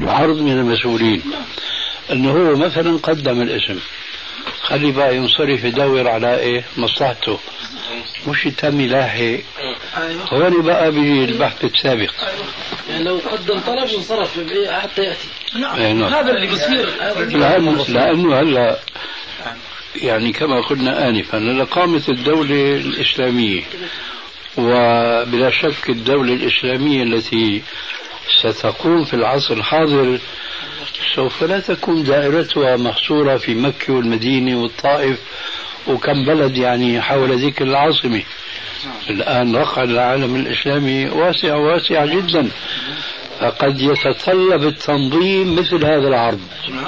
عرض من المسؤولين أنه هو مثلا قدم الاسم، خلي بقى ينصرف يدور على إيه مصلحته، مش يتم لاحق. هون بقى بيجي البحث السابق، يعني لو قدم طلب انصرف حتى يأتي. نعم. هذا اللي بصير. لأنه هلا يعني كما قلنا آنفا، لقامت الدولة الإسلامية، وبلا شك الدولة الإسلامية التي ستقوم في العصر الحاضر سوف لا تكون دائرتها محصورة في مكة والمدينة والطائف وكم بلد يعني حول ذيك العاصمة. الآن رقعة العالم الإسلامي واسعة جدا، فقد يتطلب التنظيم مثل هذا العرض.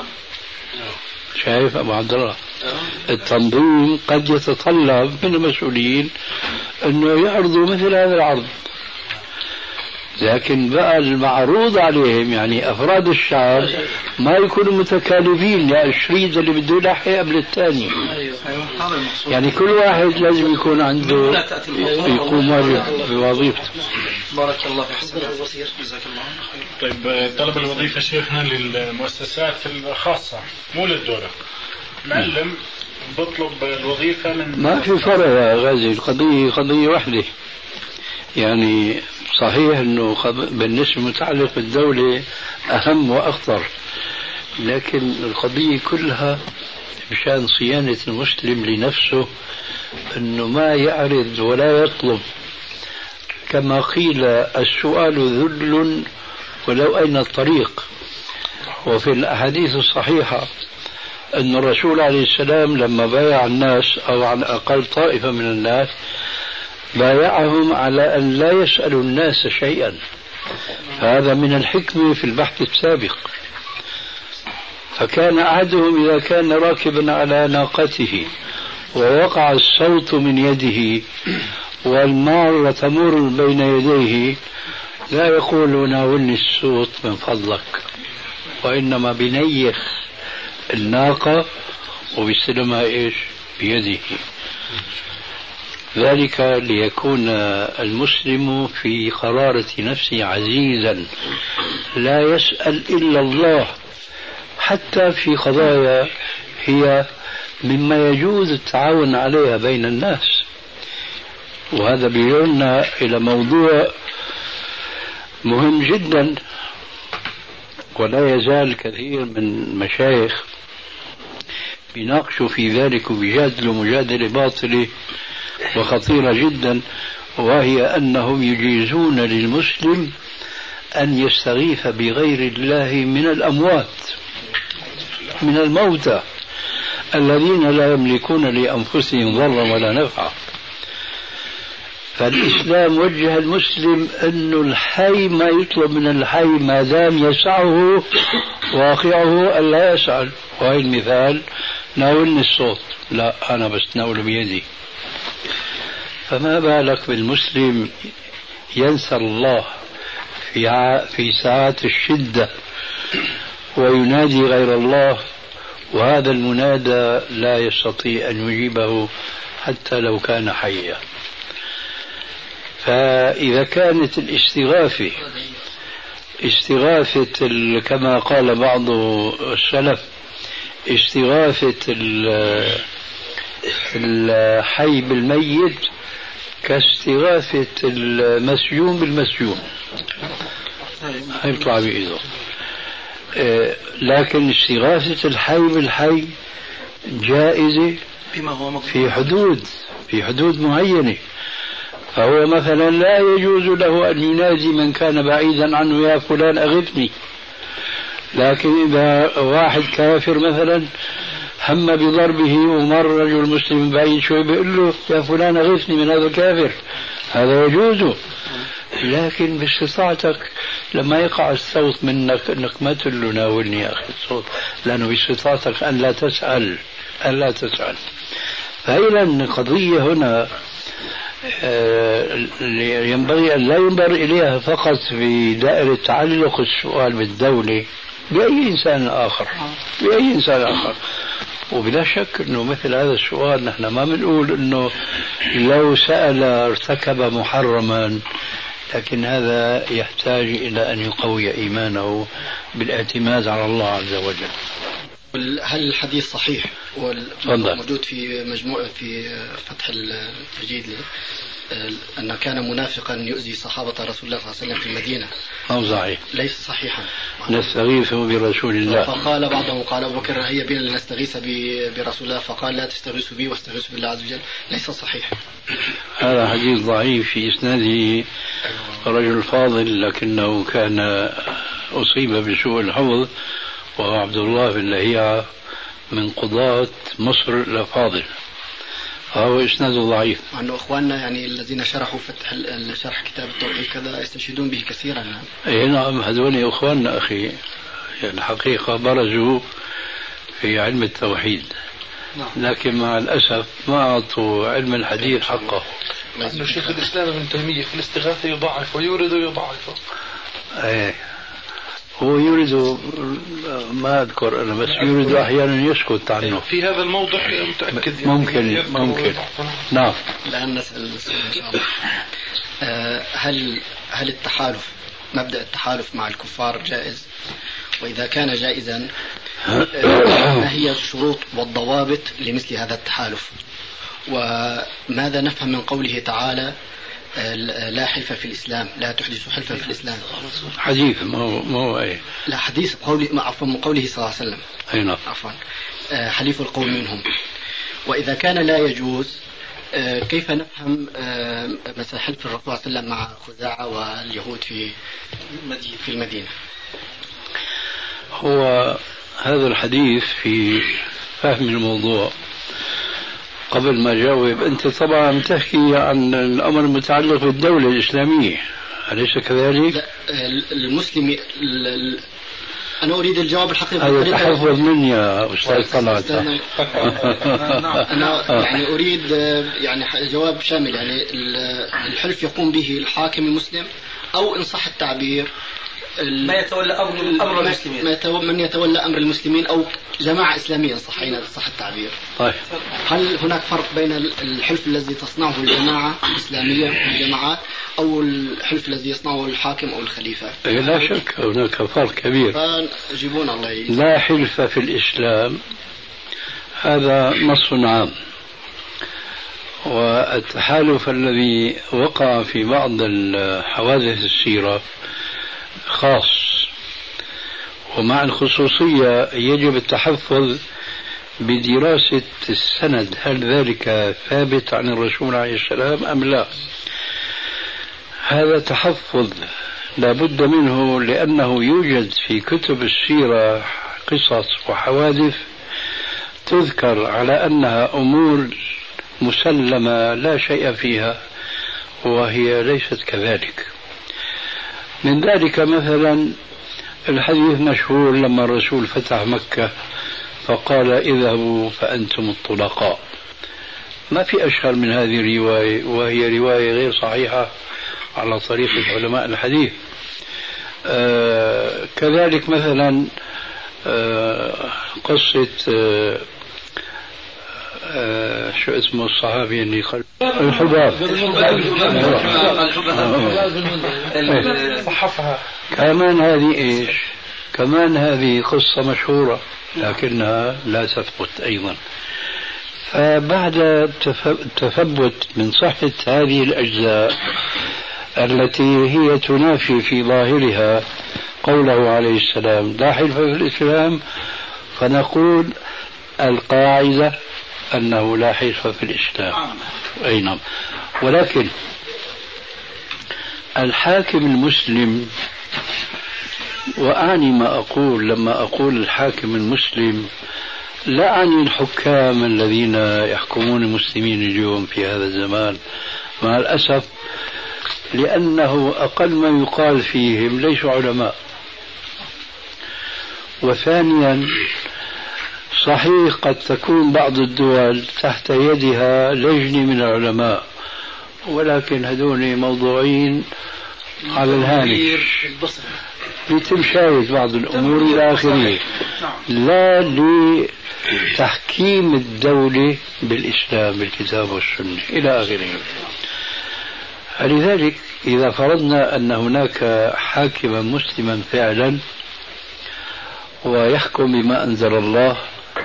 شايف أبو عبد الله؟ التنظيم قد يتطلب من المسؤولين أنه يعرضوا مثل هذا العرض، لكن بقى المعروض عليهم يعني أفراد الشعب ما يكونوا متكالبين، يعني الشريط اللي بده يلحق قبل الثاني. يعني كل واحد لازم يكون عنده يقوم بوظيفته. بارك الله فيك. جزاك الله خير. طيب طلب الوظيفة شيخنا للمؤسسات الخاصة مو للدولة، معلم بطلب الوظيفة من ما في فرق يا غازي، القضية قضية واحدة. يعني صحيح أنه بالنسبة متعلق بالدولة أهم وأخطر، لكن القضية كلها بشأن صيانة المسلم لنفسه، أنه ما يعرض ولا يطلب. كما قيل السؤال ذل ولو أين الطريق. وفي الأحاديث الصحيحة أن الرسول عليه السلام لما بايع الناس أو على الأقل طائفة من الناس بايعهم على أن لا يسألوا الناس شيئا. هذا من الحكمة في البحث السابق. فكان أحدهم إذا كان راكبا على ناقته ووقع الصوت من يده والمار تمر بين يديه لا يقول ناولني الصوت من فضلك، وإنما بنيخ الناقة وبيستلمها إيش بيده. ذلك ليكون المسلم في قرارة نفسه عزيزا لا يسأل إلا الله، حتى في قضايا هي مما يجوز التعاون عليها بين الناس. وهذا بيرنا إلى موضوع مهم جدا، ولا يزال كثير من المشايخ بيناقشوا في ذلك وبيجادلوا مجادلة باطلة وخطيرة جدا، وهي أنهم يجيزون للمسلم أن يستغيث بغير الله من الأموات، من الموتى الذين لا يملكون لأنفسهم ضرا ولا نفعا. فالإسلام وجه المسلم أنه الحي ما يطلب من الحي ما دام يسعه واقعه ألا يسأل. وهي المثال ناولني الصوت، لا أنا بس ناول بيدي. فما بالك بالمسلم ينسى الله في ساعات الشدة وينادي غير الله، وهذا المنادى لا يستطيع أن يجيبه حتى لو كان حيا. فإذا كانت استغاثة كما قال بعض السلف استغاثة الحي بالميت كاستغاثة المسجون بالمسجون، هيطلع بإيده. لكن استغاثة الحي بالحي جائزة في حدود معينة. فهو مثلا لا يجوز له أن ينادي من كان بعيدا عنه يا فلان أغثني، لكن إذا واحد كافر مثلا هم بضربه ومر رجل مسلم بعيد شوي بيقول له يا فلان أغثني من هذا الكافر، هذا يجوز. لكن باستطاعتك لما يقع الصوت منك انك ما تقول له ناولني يا اخي الصوت، لانه باستطاعتك ان لا تسأل. فإذا القضية هنا ينبغي أن لا ينظر إليها فقط في دائرة تعلق السؤال بالدولة بأي إنسان آخر. وبلا شك أنه مثل هذا السؤال نحن ما بنقول أنه لو سأل ارتكب محرما، لكن هذا يحتاج إلى أن يقوي إيمانه بالاعتماد على الله عز وجل. هل الحديث صحيح موجود في مجموعة في فتح التجديد أن كان منافقا يؤذي صحابة رسول الله صلى الله عليه وسلم في المدينة؟ أو صحيح؟ ليس صحيحا. نستغيث برسول الله. فقال بعضهم قال أبو بكر هيا بنا لنستغيث برسول الله، فقال لا تستغيثوا بي واستغيثوا بالله عز وجل. ليس صحيح. هذا حديث ضعيف في إسناده رجل فاضل لكنه كان أصيب بسوء الحفظ، وهو عبد الله بن لهيعة من قضاة مصر الأفاضل، فهو إسناده ضعيف. أنه إخواننا يعني الذين شرحوا شرح كتاب التوحيد كذا يستشهدون به كثيرا. نعم هذول إخواننا أخي، يعني الحقيقة برزوا في علم التوحيد، لكن مع الأسف ما أعطوا علم الحديث حقه. أنه شيخ الإسلام ابن تيمية في الاستغاثة يضاعف ويورد ويضاعف. هو يريد، ما أذكر أنا، بس يريد أحيانا يسكت عنه. في هذا الموضع متأكد ممكن نعم. الآن نسأل إن شاء الله. هل التحالف، مبدأ التحالف مع الكفار جائز؟ وإذا كان جائزا ما هي الشروط والضوابط لمثل هذا التحالف؟ وماذا نفهم من قوله تعالى لا حلف في الإسلام، لا تحدث حلفا في الإسلام؟ حديث ما هو أي. لا حديث عفوا من قوله صلى الله عليه وسلم. أي نعم. عفوا حليف القوم منهم. وإذا كان لا يجوز كيف نفهم مثلا حلف الرسول صلى الله عليه وسلم مع خزاعة واليهود في المدينة؟ هو هذا الحديث في فهم الموضوع. قبل ما جاوب، أنت طبعا تحكي عن الأمر المتعلق بالدولة الإسلامية، أليس كذلك؟ المسلم أنا أريد الجواب الحقيقي. هذا تحفظ مني يا أستاذ طلعت. أنا يعني أريد يعني جواب شامل. يعني الحلف يقوم به الحاكم المسلم، أو إن صح التعبير ما يتولى أمر المسلمين، من يتولى أمر المسلمين، أو جماعة إسلامية إن صح التعبير. طيب. هل هناك فرق بين الحلف الذي تصنعه الجماعة الإسلامية الجماعات، أو الحلف الذي يصنعه الحاكم أو الخليفة؟ لا شك هناك فرق كبير. فجيبون الله لا حلف في الإسلام هذا نص عام، والتحالف الذي وقع في بعض الحوادث السيرة خاص، ومع الخصوصية يجب التحفظ بدراسة السند، هل ذلك ثابت عن الرسول عليه السلام أم لا. هذا تحفظ لا بد منه، لأنه يوجد في كتب السيرة قصص وحوادث تذكر على أنها أمور مسلمة لا شيء فيها، وهي ليست كذلك. من ذلك مثلا الحديث مشهور لما الرسول فتح مكة فقال اذهبوا فأنتم الطلقاء. ما في أشهر من هذه الرواية، وهي رواية غير صحيحة على طريقة علماء الحديث. كذلك مثلا قصة شو اسمه الصحابي اللي قال الحباب صحفها. كمان هذه ايش؟ كمان هذه قصة مشهورة لكنها لا تثبت أيضا. فبعد التثبت من صحة هذه الأجزاء التي هي تنافي في ظاهرها قوله عليه السلام لا حلف في الإسلام، فنقول القاعدة أنه لا حلف في الإسلام. أي نعم. ولكن الحاكم المسلم، وأعني ما أقول لما أقول الحاكم المسلم لا أعني الحكام الذين يحكمون المسلمين اليوم في هذا الزمان مع الأسف، لأنه أقل ما يقال فيهم ليسوا علماء. وثانيا صحيح قد تكون بعض الدول تحت يدها لجنة من العلماء، ولكن هذول موضوعين على الهامش لتمشاهد بعض الأمور إلى آخره، لا لتحكيم الدولة بالإسلام بالكتاب والسنة إلى آخره. فلذلك إذا فرضنا أن هناك حاكما مسلما فعلا ويحكم بما أنزل الله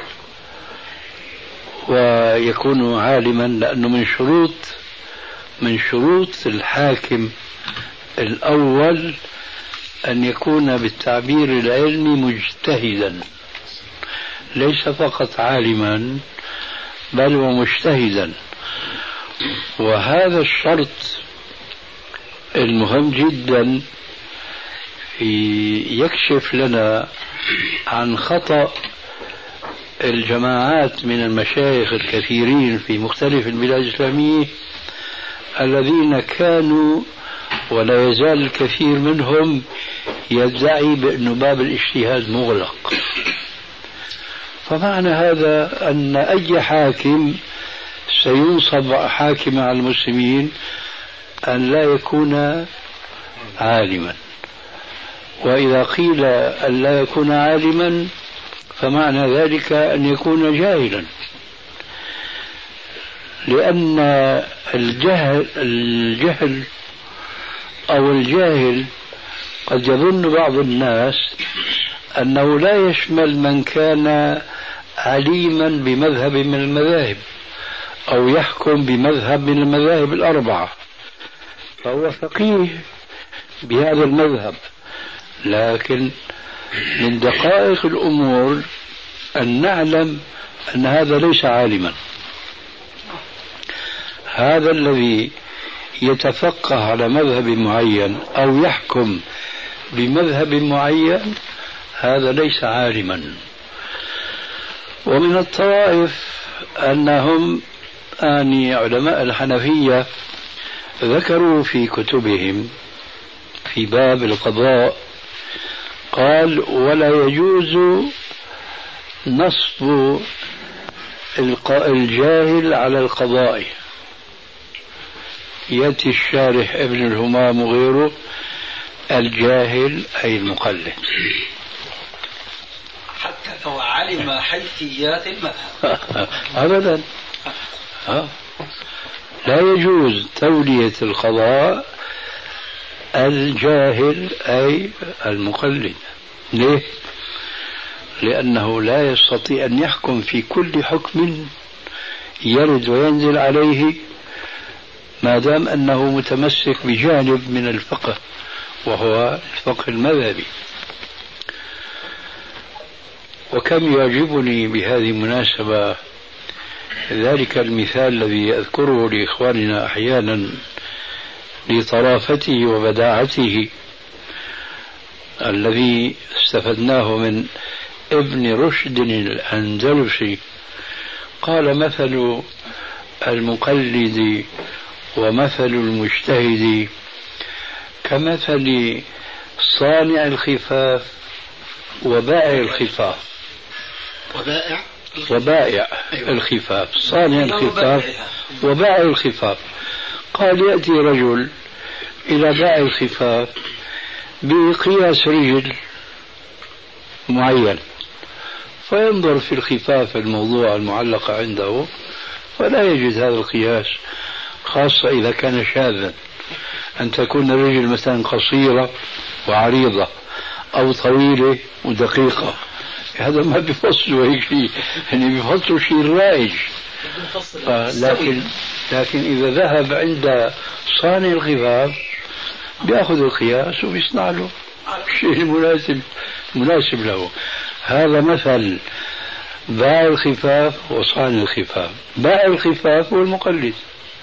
ويكون عالما، لأنه من شروط الحاكم الأول أن يكون بالتعبير العلمي مجتهدا، ليس فقط عالما بل ومجتهدا. وهذا الشرط المهم جدا يكشف لنا عن خطأ الجماعات من المشايخ الكثيرين في مختلف البلاد الإسلامية الذين كانوا ولا يزال الكثير منهم يدعي بأن باب الاجتهاد مغلق. فمعنى هذا أن أي حاكم سينصب حاكما على المسلمين أن لا يكون عالما، وإذا قيل أن لا يكون عالما فمعنى ذلك أن يكون جاهلا، لأن الجهل أو الجاهل قد يظن بعض الناس أنه لا يشمل من كان عليما بمذهب من المذاهب أو يحكم بمذهب من المذاهب الأربعة فهو فقيه بهذا المذهب، لكن من دقائق الأمور أن نعلم أن هذا ليس عالما. هذا الذي يتفقه على مذهب معين أو يحكم بمذهب معين هذا ليس عالما. ومن الطوائف أنهم علماء الحنفية ذكروا في كتبهم في باب القضاء قال: ولا يجوز نصب الجاهل على القضاء. يأتي الشارح ابن الهمام وغيره: الجاهل أي المقلد، حتى لو علم حيثيات المذهب أبدا. لا يجوز تولية القضاء الجاهل أي المقلد. ليه؟ لأنه لا يستطيع أن يحكم في كل حكم يرد وينزل عليه ما دام أنه متمسك بجانب من الفقه وهو الفقه المذهبي. وكم يعجبني بهذه المناسبة ذلك المثال الذي أذكره لإخواننا أحيانا لطرافته وبداعته الذي استفدناه من ابن رشد الأندلسي. قال: مثل المقلد ومثل المجتهد كمثل صانع الخفاف وبائع الخفاف. وبائع الخفاف، صانع الخفاف وبائع الخفاف. قال: يأتي رجل إلى بائع الخفاف بقياس رجل معين، فينظر في الخفاف الموضوع المعلقة عنده فلا يجد هذا القياس، خاصة إذا كان شاذا، أن تكون الرجل مثلا قصيرة وعريضة أو طويلة ودقيقة. هذا ما بيفصلوا هيك شيء، يعني بيفصلوا شيء رائج. لكن إذا ذهب عند صانع الخفاف بيأخذ القياس وبيصنع له الشيء المناسب له. هذا مثل بائع الخفاف وصانع الخفاف. بائع الخفاف هو المقلد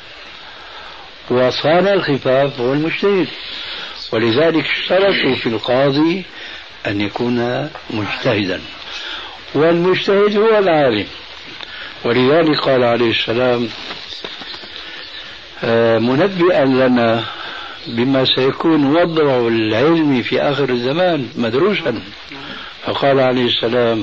وصانع الخفاف هو المجتهد، ولذلك اشترطوا في القاضي أن يكون مجتهدا، والمجتهد هو العالم. ولذلك قال عليه السلام منبئا لنا بما سيكون وضع العلم في آخر الزمان مدروسا، فقال عليه السلام: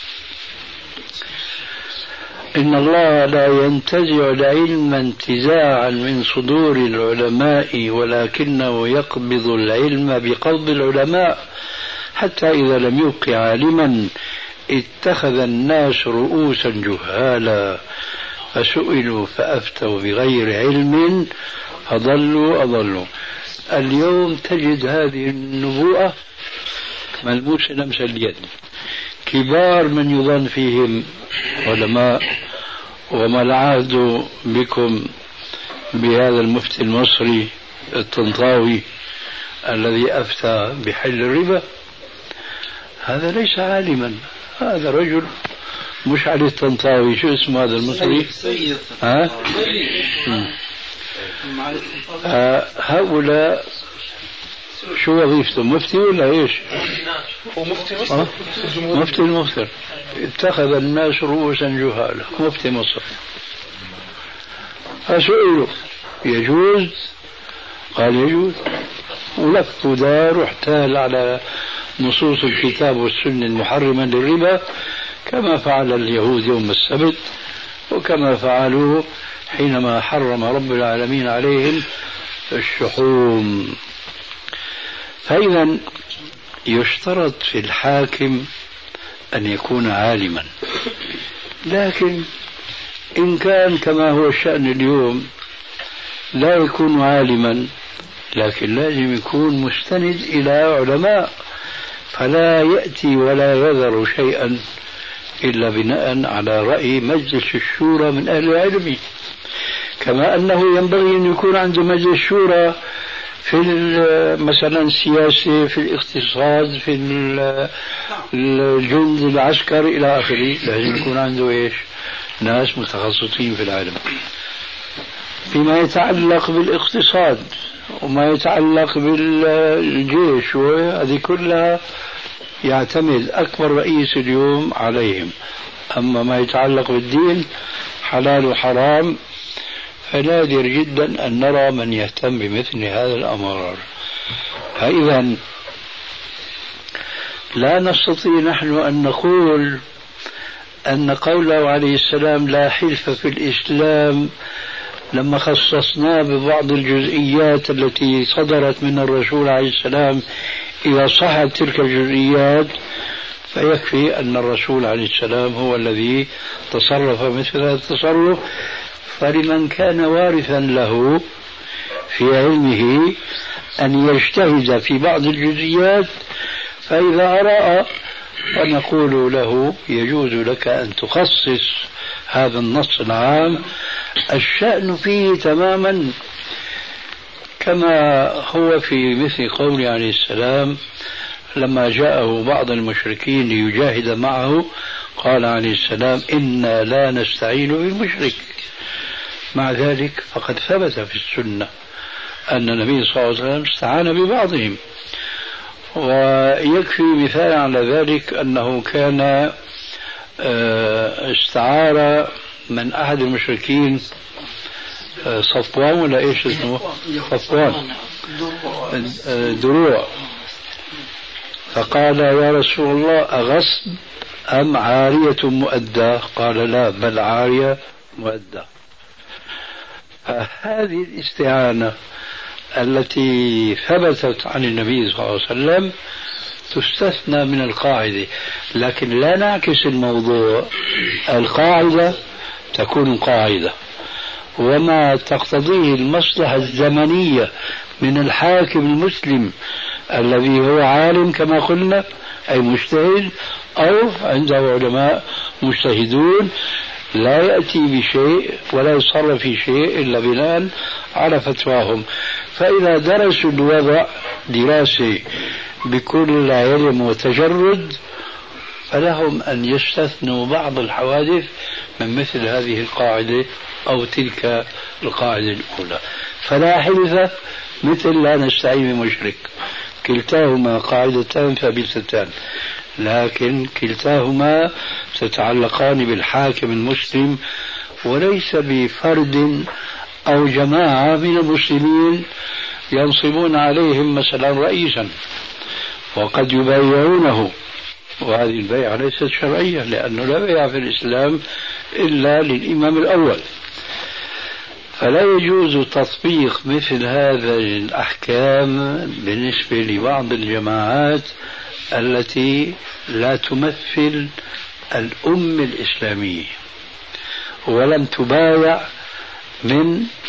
إن الله لا ينتزع العلم انتزاعا من صدور العلماء ولكنه يقبض العلم بقبض العلماء حتى إذا لم يبق عالما اتخذ الناس رؤوسا جهالا فسئلوا فأفتوا بغير علم أضلوا. اليوم تجد هذه النبوءة ملموسة لمس اليد. كبار من يظن فيهم علماء، وما العهد بكم بهذا المفتي المصري الطنطاوي الذي أفتى بحل الربا؟ هذا ليس عالما، هذا رجل مش علي الطنطاوي، شو اسمه هذا المصري؟ سيد. هؤلاء شو وظيفته؟ مفتي ولا ايش؟ هو مفتي مصر. مفتي المصر. اتخذ الناس رؤوسا جهالا، مفتي مصر. فسئلوا يجوز؟ قال يجوز، ولف ودار واحتال على نصوص الكتاب والسنة المحرمة للربا، كما فعل اليهود يوم السبت، وكما فعلوا حينما حرم رب العالمين عليهم الشحوم. فإذا يشترط في الحاكم أن يكون عالما، لكن إن كان كما هو الشأن اليوم لا يكون عالما، لكن لازم يكون مستند إلى علماء، فلا يأتي ولا يذر شيئا إلا بناء على رأي مجلس الشورى من أهل العلم. كما أنه ينبغي أن يكون عند مجلس الشورى في مثلا السياسة، في الاقتصاد، في الجند العسكري إلى آخره، لازم يكون عنده إيش؟ ناس متخصصين في العالم. فيما يتعلق بالاقتصاد وما يتعلق بالجيش وهذه كلها يعتمد أكبر رئيس اليوم عليهم. أما ما يتعلق بالدين حلال وحرام فنادر جدا أن نرى من يهتم بمثل هذا الأمر. فإذا لا نستطيع نحن أن نقول أن قوله عليه السلام لا حلف في الإسلام لما خصصناه ببعض الجزئيات التي صدرت من الرسول عليه السلام، إذا صحت تلك الجزئيات فيكفي أن الرسول عليه السلام هو الذي تصرف مثل هذا التصرف. فلمن كان وارثا له في علمه أن يجتهد في بعض الجزئيات، فإذا أرى فنقول له يجوز لك أن تخصص هذا النص العام. الشأن فيه تماما كما هو في مثل قوله عليه السلام لما جاءه بعض المشركين ليجاهد معه، قال عليه السلام إنا لا نستعين بالمشرك. مع ذلك فقد ثبت في السنة أن النبي صلى الله عليه وسلم استعان ببعضهم. ويكفي مثال على ذلك أنه كان استعار من أحد المشركين صفوان ولا إيش اسمه؟ صفوان دروع، فقال يا رسول الله أغصب أم عارية مؤدة؟ قال لا، بل عارية مؤدة. هذه الاستعانة التي ثبتت عن النبي صلى الله عليه وسلم تستثنى من القاعدة، لكن لا نعكس الموضوع. القاعدة تكون قاعدة، وما تقتضيه المصلحة الزمنية من الحاكم المسلم الذي هو عالم كما قلنا أي مجتهد، أو عنده علماء مجتهدون، لا يأتي بشيء ولا يصرف في شيء إلا بناء على فتواهم. فإذا درسوا الوضع دراسة بكل علم وتجرد فلهم أن يستثنوا بعض الحوادث من مثل هذه القاعدة أو تلك القاعدة الأولى. فلا حلف مثل لا نستعين بمشرك، كلتاهما قاعدتان ثابتتان، لكن كلتاهما تتعلقان بالحاكم المسلم وليس بفرد أو جماعة من المسلمين ينصبون عليهم مثلا رئيسا وقد يبايعونه، وهذه البيعة ليست شرعية، لأنه لا بيع في الإسلام إلا للإمام الأول. فلا يجوز تطبيق مثل هذه الأحكام بالنسبة لبعض الجماعات التي لا تمثل الأمة الإسلامية ولم تبايع من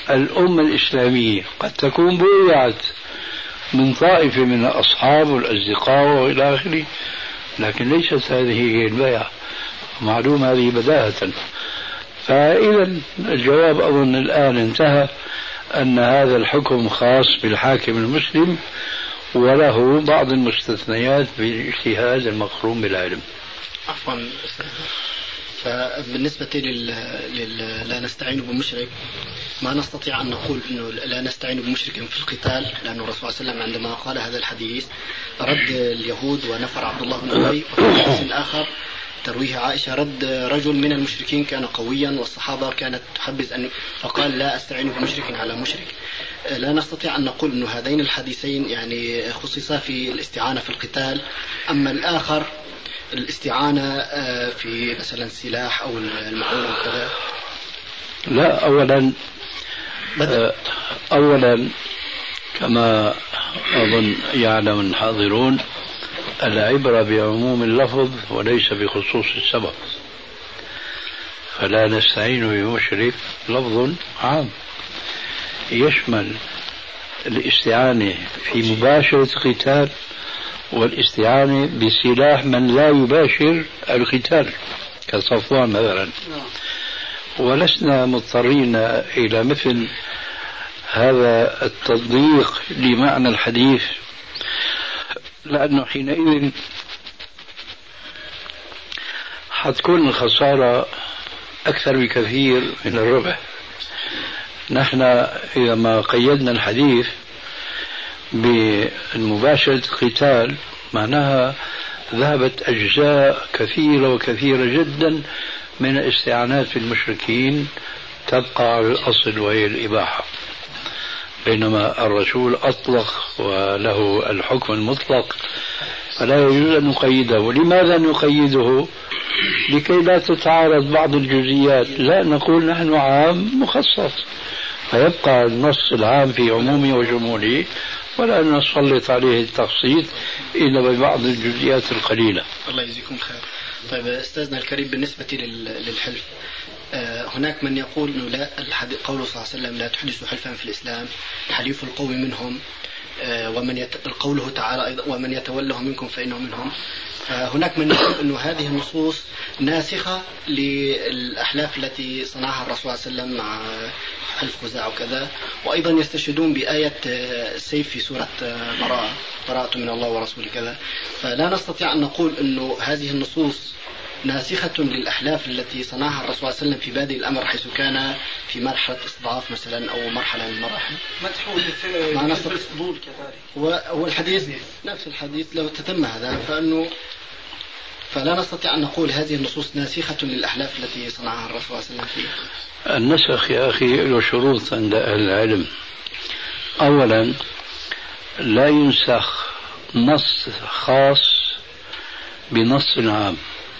الأمة الإسلامية قد تكون بويعت من طائفة من الأصحاب والأصدقاء وإلى آخره، لكن ليست هذه هي البيعة، معلوم هذه بداهة. فإذا الجواب أظن الآن انتهى، أن هذا الحكم خاص بالحاكم المسلم وله بعض المستثنيات بالاجتهاد المقرون بالعلم. عفوا، فبالنسبة لا نستعين بمشرك، ما نستطيع أن نقول أنه لا نستعين بمشرك في القتال، لأن الرسول صلى الله عليه وسلم عندما قال هذا الحديث رد اليهود ونفر عبد الله بن أبي، وفي حديث آخر ترويه عائشة رد رجل من المشركين كان قويا والصحابة كانت تحبذ أن، فقال لا أستعين بمشرك على مشرك. لا نستطيع أن نقول أن هذين الحديثين يعني خصصا في الاستعانة في القتال، أما الآخر الاستعانة في مثلا السلاح أو المعونة وكذا. لا، أولا كما أظن يعلم الحاضرون العبرة بعموم اللفظ وليس بخصوص السبب، فلا نستعين بمشرك لفظ عام يشمل الاستعانة في مباشرة القتال والاستعانة بسلاح من لا يباشر القتال كصفوان مثلا، ولسنا مضطرين إلى مثل هذا التضييق لمعنى الحديث، لأنه حينئذ حتكون الخسارة أكثر بكثير من الربح. نحن إذا ما قيدنا الحديث بمباشرة القتال معناها ذهبت أجزاء كثيرة وكثيرة جدا من الاستعانات في المشركين تبقى على الأصل وهي الإباحة، بينما الرسول أطلق وله الحكم المطلق فلا يجوز أن نقيده. لماذا نقيده؟ لكي لا تتعارض بعض الجزئيات، لا نقول نحن عام مخصص، فيبقى النص العام في عمومه وشموله ولا نسلط عليه التخصيص إلا ببعض الجزئيات القليلة. الله يجزيكم خير. طيب أستاذنا الكريم، بالنسبة للحلف، هناك من يقول أنه لا، قوله صلى الله عليه وسلم لا تحدثوا حلفا في الإسلام، حليف القوم منهم، قوله تعالى أيضا ومن يتوله منكم فإنه منهم. هناك من يقول أنه هذه النصوص ناسخة للأحلاف التي صنعها الرسول صلى الله عليه وسلم مع حلف خزاعة وكذا، وأيضا يستشهدون بآية السيف في سورة براءة من الله ورسوله كذا. فلا نستطيع أن نقول أنه هذه النصوص ناسخة للأحلاف التي صنعها الرسول صلى الله عليه وسلم في بادئ الأمر حيث كان في مرحلة إصداف مثلا أو مرحلة من المراحل. مدحول في الفضول كذلك. هو الحديث نفس الحديث لو تتم هذا فلا نستطيع أن نقول هذه النصوص ناسخة للأحلاف التي صنعها الرسول صلى الله عليه وسلم فيها. النسخ يا أخي له شروط عند أهل العلم. أولا لا ينسخ نص خاص بنص عام،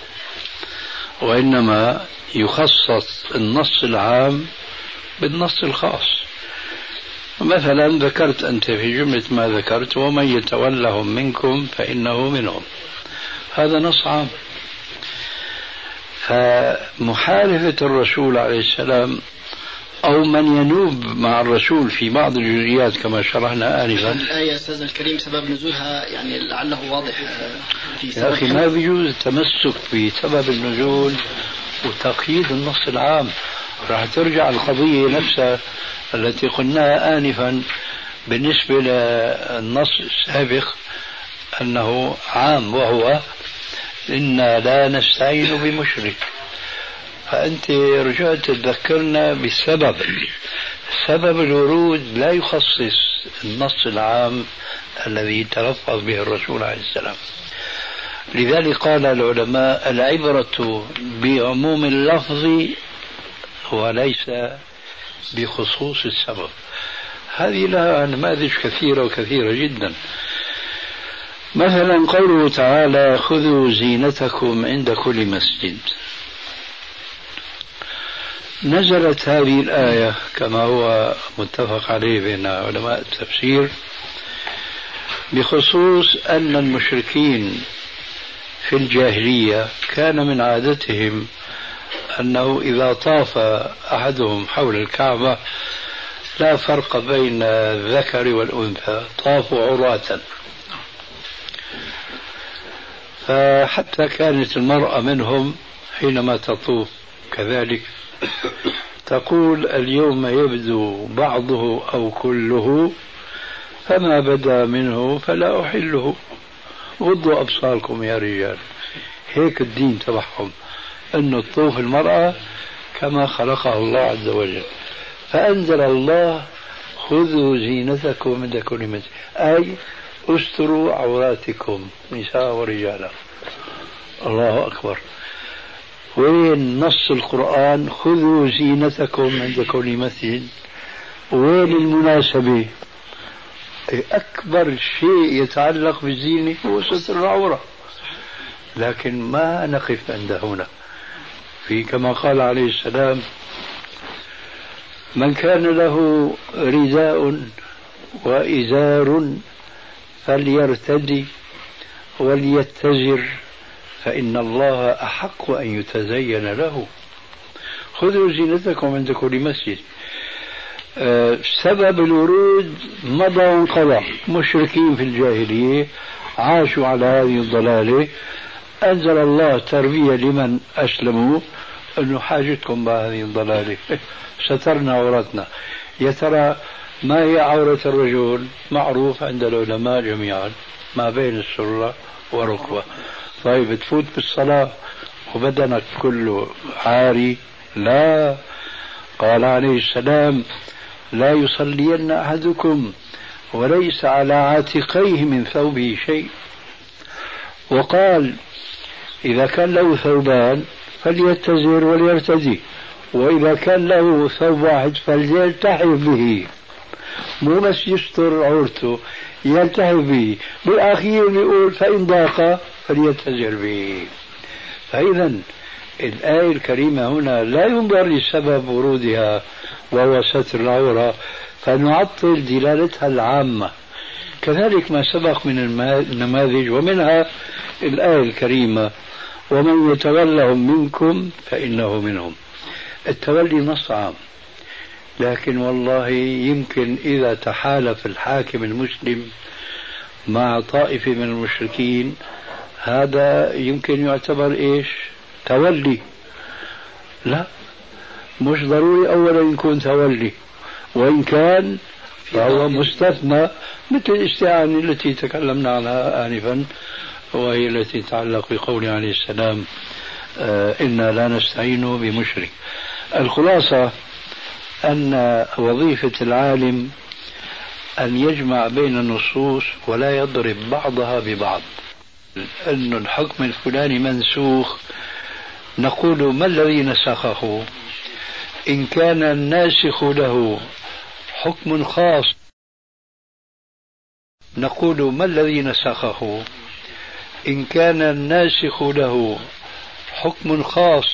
وإنما يخصص النص العام بالنص الخاص. مثلا ذكرت أنت في جملة ما ذكرت ومن يتولهم منكم فإنه منهم، هذا نص عام. فمحالفة الرسول عليه السلام أو من ينوب مع الرسول في بعض الجزئيات كما شرحنا آنفا. الآية أستاذ الكريم سبب نزولها يعني لعله واضح في سبب. يا أخي ما بيجوز التمسك بسبب النزول وتقييد النص العام، راح ترجع القضية نفسها التي قلناها آنفا بالنسبة للنص السابق أنه عام، وهو إنا لا نستعين بمشرك. فأنت رجعت تذكرنا بالسبب، سبب الورود لا يخصص النص العام الذي تلفظ به الرسول عليه السلام. لذلك قال العلماء العبرة بعموم اللفظ وليس بخصوص السبب. هذه لها نماذج كثيرة وكثيرة جدا. مثلا قوله تعالى خذوا زينتكم عند كل مسجد، نزلت هذه الآية كما هو متفق عليه بين علماء التفسير بخصوص أن المشركين في الجاهلية كان من عادتهم أنه إذا طاف أحدهم حول الكعبة لا فرق بين الذكر والأنثى، طافوا عراة. فحتى كانت المرأة منهم حينما تطوف كذلك تقول اليوم يبدو بعضه أو كله، فما بدا منه فلا أحله. غضوا أبصاركم يا رجال. هيك الدين تبعهم، أنه تطوف المرأة كما خلقها الله عز وجل. فأنزل الله خذوا زينتكم عند كل مسجد، أي استروا عوراتكم نساء ورجالا. الله أكبر. وين نص القرآن خذوا زينتكم عند كل مسجد؟ وين المناسبة؟ أكبر شيء يتعلق بالزينة هو ستر العورة، لكن ما نقف عند هنا. في كما قال عليه السلام: من كان له رداء وإزار فليرتدي وليتزر فإن الله أحق أن يتزين له. خذوا زينتكم عند كل مسجد. سبب الورود مضى وانقضى. مشركين في الجاهلية عاشوا على هذه الضلالة، أنزل الله تربية لمن أسلموا أنه حاجتكم بهذه الضلالة، سترنا عورتنا. يا ترى ما هي عورة الرجل؟ معروف عند العلماء جميعا ما بين السرة وركبة. طيب تفوت بالصلاة وبدنك كله عاري؟ لا. قال عليه السلام: لا يصلين أحدكم وليس على عاتقيه من ثوبه شيء. وقال: إذا كان له ثوبان فليتزر وليرتدي، وإذا كان له ثوب واحد فليلتحف به. مو بس يستر عورته، يلتحف به. بالأخير يقول: فإن ضاق فليتزر به. فإذا الآية الكريمة هنا لا ينظر لسبب ورودها وهو ستر العورة فنعطل دلالتها العامة. كذلك ما سبق من النماذج، ومنها الآية الكريمة: ومن يتولهم منكم فإنه منهم. التولي نص عام، لكن والله يمكن إذا تحالف الحاكم المسلم مع طائفة من المشركين هذا يمكن يعتبر إيش؟ تولي. لا، مش ضروري أولا يكون تولي، وإن كان فهو مستثنى، مثل الاستعانة التي تكلمنا عنها آنفا، وهي التي تتعلق بقول عليه السلام: إنا لا نستعين بمشرك. الخلاصة أن وظيفة العالم أن يجمع بين النصوص ولا يضرب بعضها ببعض. أن الحكم الفلاني منسوخ، نقول: ما الذي نسخه؟ إن كان الناسخ له حكم خاص نقول: ما الذي نسخه؟ إن كان الناسخ له حكم خاص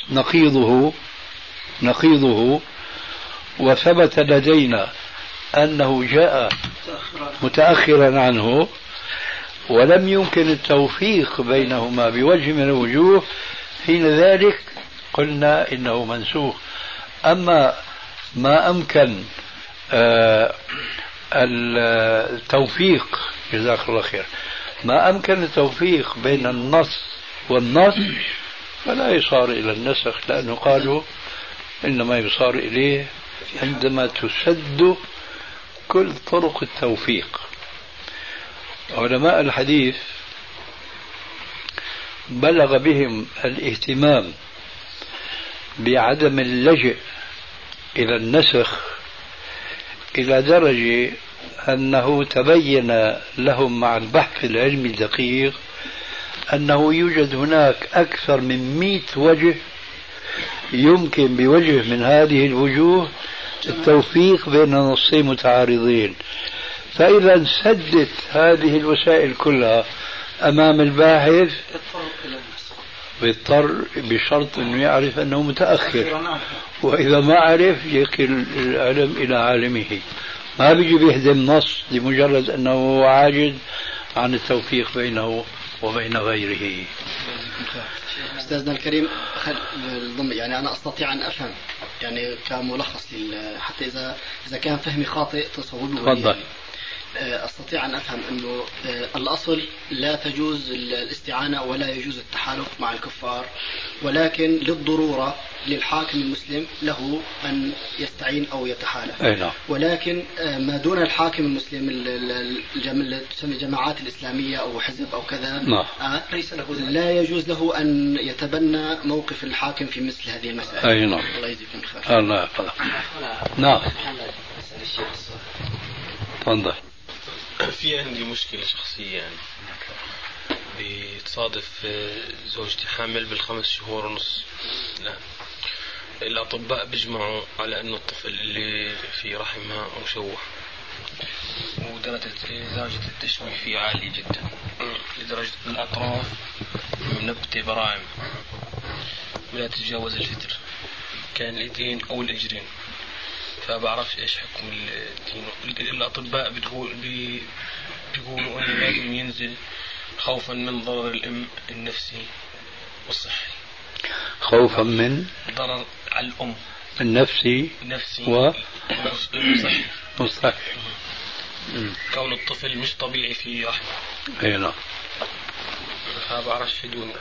نقيضه وثبت لدينا أنه جاء متأخرا عنه ولم يمكن التوفيق بينهما بوجه من الوجوه، حين ذلك قلنا إنه منسوخ. أما ما أمكن التوفيق، جزاك الله خير، ما أمكن التوفيق بين النص والنص فلا يصار إلى النسخ، لأنه قالوا إنما يصار إليه عندما تسد كل طرق التوفيق. علماء الحديث بلغ بهم الاهتمام بعدم اللجئ إلى النسخ إلى درجة أنه تبين لهم مع البحث العلمي الدقيق أنه يوجد هناك أكثر من 100 وجه يمكن بوجه من هذه الوجوه التوفيق بين نصين متعارضين. فإذا سدت هذه الوسائل كلها أمام الباحث بيضطر بشرط أنه يعرف أنه متأخر، وإذا ما عرف يكل العلم إلى عالمه. ما بيجي بيهدم نص لمجرد أنه عاجز عن التوفيق بينه وبين غيره. أستاذنا الكريم، يعني أنا أستطيع أن أفهم يعني كملخص حتى إذا كان فهمي خاطئ تصوبه. تفضل. أستطيع أن أفهم أنه الأصل لا تجوز الاستعانة ولا يجوز التحالف مع الكفار، ولكن للضرورة للحاكم المسلم له أن يستعين أو يتحالف. ولكن ما دون الحاكم المسلم تسمى الجماعات الإسلامية أو حزب أو كذا ليس له، لا يجوز له أن يتبنى موقف الحاكم في مثل هذه المسألة. أي نعم. الله يجزيكم خير. الله يحفظك. نعم. تفضل. في عندي مشكلة شخصية يعني بتصادف زوجتي حامل ب5 شهور ونص. لا، الأطباء بيجمعوا على أنه الطفل اللي في رحمها مشوه، ودرجة التشويه فيه عالية جدا لدرجة الأطراف منبتة براعم ولا تتجاوز الفتر، كان الإيدين أو الإجرين. فبعرفش إيش حكم الدين. الأطباء بيقولوا أنه لازم ينزل خوفا من ضرر الأم النفسي والصحي. خوفا من ضرر على الأم النفسي والصحي. كون الطفل مش طبيعي في رحمه. أي نعم. فبعرفش في دون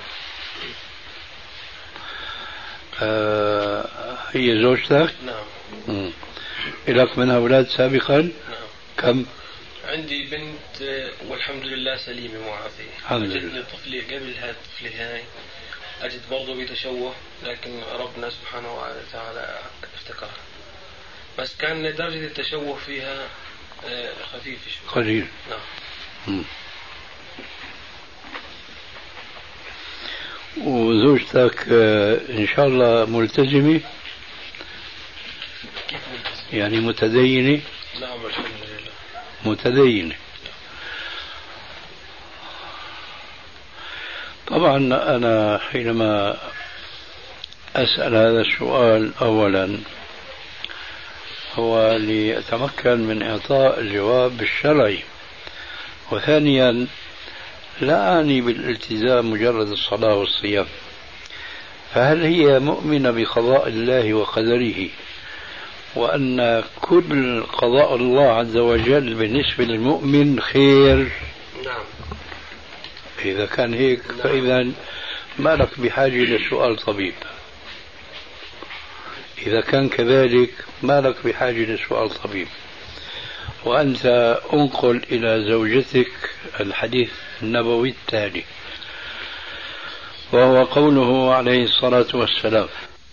هي زوجتك؟ نعم. لك منها أولاد سابقا؟ نعم. كم؟ عندي بنت والحمد لله سليمة معافية. أجدني طفلي قبل هاي الطفلة هاي أجد برضو بيتشوه، لكن ربنا سبحانه وتعالى افتكرها، بس كان درجة التشوه فيها خفيفة شوي. قليل. نعم. وزوجتك إن شاء الله ملتزمة؟ يعني متدينة؟ نعم الحمد لله متدينة. طبعا أنا حينما أسأل هذا السؤال أولا هو لأتمكن من إعطاء الجواب الشرعي، وثانيا لا أعني بالالتزام مجرد الصلاة والصيام، فهل هي مؤمنة بقضاء الله وقدره وأن كل قضاء الله عز وجل بالنسبة للمؤمن خير؟ نعم. إذا كان هيك فإذا ما لك بحاجة لسؤال طبيب. إذا كان كذلك ما لك بحاجة لسؤال طبيب. وأنت أنقل إلى زوجتك الحديث النبوي التالي، وهو قوله عليه الصلاة والسلام: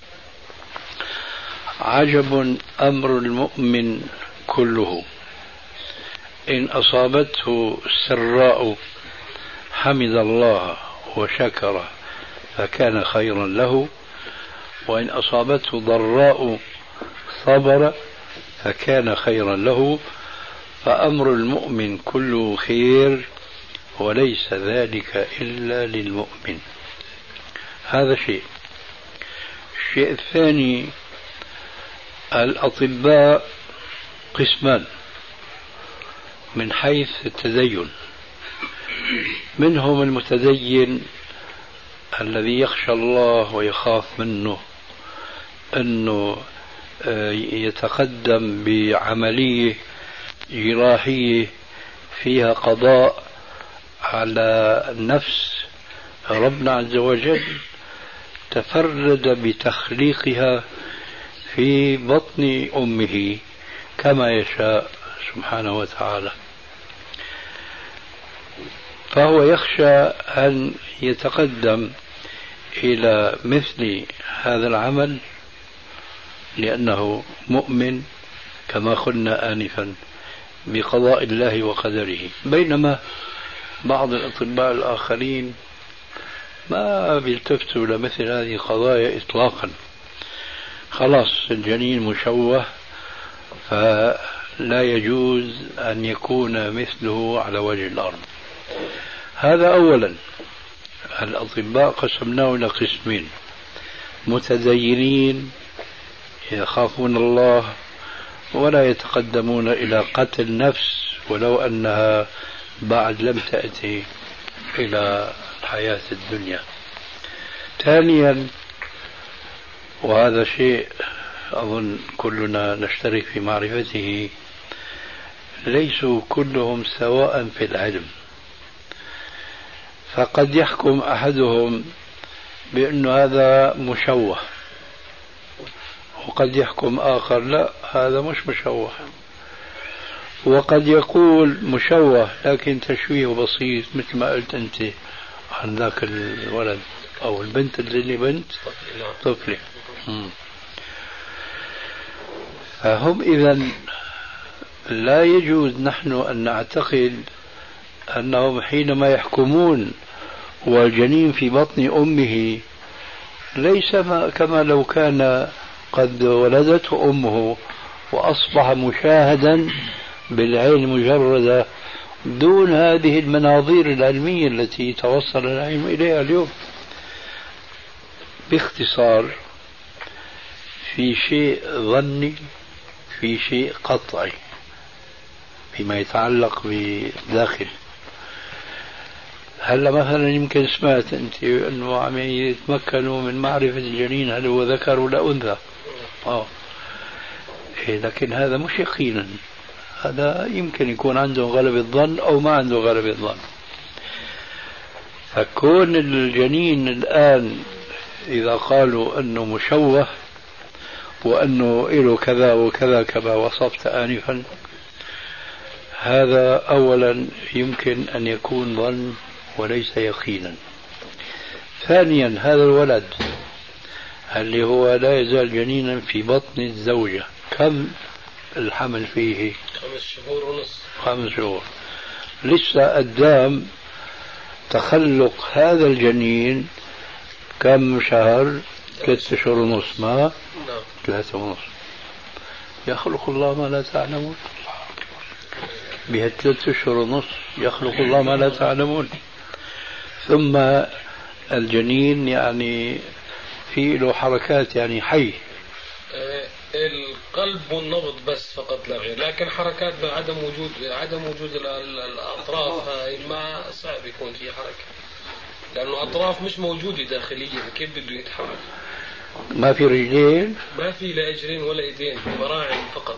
عجب أمر المؤمن كله، إن أصابته سراء حمد الله وشكر فكان خيرا له، وإن أصابته ضراء صبر فكان خيرا له، فأمر المؤمن كله خير وليس ذلك إلا للمؤمن. هذا شيء. الشيء الثاني: الأطباء قسمان من حيث التدين، منهم المتدين الذي يخشى الله ويخاف منه أنه يتقدم بعملية جراحية فيها قضاء على نفس ربنا عز وجل تفرد بتخليقها في بطن أمه كما يشاء سبحانه وتعالى، فهو يخشى أن يتقدم إلى مثل هذا العمل لأنه مؤمن كما قلنا آنفا بقضاء الله وقدره، بينما بعض الأطباء الآخرين ما بيلتفتوا لمثل هذه القضايا إطلاقا. خلاص الجنين مشوه فلا يجوز أن يكون مثله على وجه الأرض. هذا أولا. الأطباء قسمناه إلى قسمين: متدينين يخافون الله ولا يتقدمون إلى قتل نفس ولو أنها بعد لم تأتي إلى الحياة الدنيا. ثانيا، وهذا شيء أظن كلنا نشترك في معرفته، ليسوا كلهم سواء في العلم. فقد يحكم أحدهم بأن هذا مشوه، وقد يحكم آخر لا هذا مش مشوه، وقد يقول مشوه لكن تشويه بسيط مثل ما قلت أنت عن ذاك الولد أو البنت اللي بنت طفلة. فهم إذن لا يجوز نحن أن نعتقد أنهم حينما يحكمون والجنين في بطن أمه ليس كما لو كان قد ولدته أمه وأصبح مشاهدا بالعين المجردة دون هذه المناظير العلمية التي توصل العلم إليها اليوم. باختصار، في شيء ظني في شيء قطعي فيما يتعلق بداخل. هلا مثلا يمكن سمعت أنت أنه عم يتمكنوا من معرفة الجنين هل هو ذكر ولا أنثى. لكن هذا مش يقينا، هذا يمكن يكون عنده غلبة ظن أو ما عنده غلبة ظن. فكون الجنين الآن إذا قالوا أنه مشوه وأنه له كذا وكذا كما وصفت آنفا، هذا أولا يمكن أن يكون ظن وليس يقينا. ثانيا، هذا الولد اللي هو لا يزال جنينا في بطن الزوجة، كم الحمل فيه؟ 5 شهور ونصف. 5 شهور. لسه قدام تخلق هذا الجنين كم شهر؟ 3 أشهر ونصف. ما 3 ونصف. يخلق الله ما لا تعلمون. بهالثلاث أشهر ونصف يخلق الله ما لا تعلمون. ثم الجنين يعني في له حركات، يعني حي. القلب والنبض بس فقط لا غير، لكن حركات عدم وجود الأطراف هاي ما صعب يكون في حركة، لأنه أطراف مش موجودة داخليا، كيف بده يتحرك؟ ما في رجلين، ما في لا رجلين ولا ايدين، براعم فقط.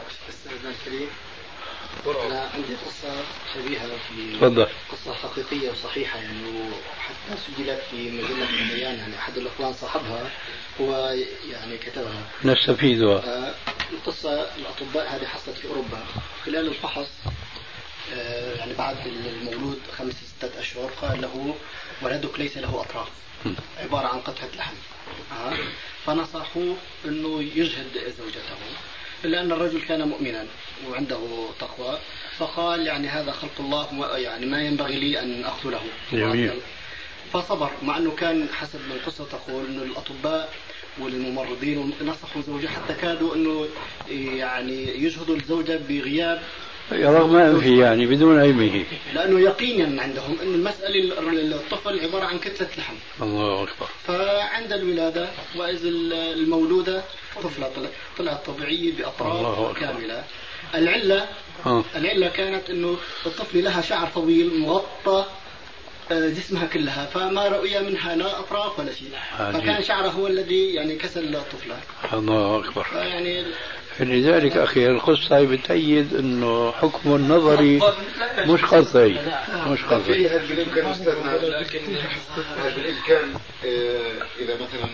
أنا عندي قصة شبيهة في تفضل. قصة حقيقية وصحيحة يعني، وحتى سجلت في مجلة البيان، يعني أحد الأخوان صاحبها هو يعني كتبها نستفيدها. القصة الأطباء هذه حصلت في أوروبا خلال الفحص، يعني بعد المولود 5-6 أشهر قال له ولدك ليس له أطراف، عبارة عن قطعة لحم. فنصحوه أنه يجهد زوجته، إلا أن الرجل كان مؤمنا وعنده تقوى، فقال يعني هذا خلق الله، يعني ما ينبغي لي أن أقتله. جميل. فصبر، مع أنه كان حسب ما القصة تقول أن الأطباء والممرضين نصحوا زوجه حتى كادوا أنه يعني يجهدوا الزوجة بغياب، رغم أنفه يعني بدون علمه، لأنه يقينا عندهم أن المسألة الطفل عبارة عن كتلة لحم. الله أكبر. فعند الولادة وإذ المولودة طفلة طلعت طبيعية بأطراف كاملة. العلة كانت أنه الطفل لها شعر طويل مغطى جسمها كلها، فما رؤي منها لا أطراف ولا شيء، فكان شعره هو الذي يعني كسل الطفلة. الله أكبر. يعني لذلك أخي القصة بتأيد أنه حكم النظري مش قطعي. مش قطعي. هل بالإمكان أستاذنا، هل بالإمكان إذا مثلا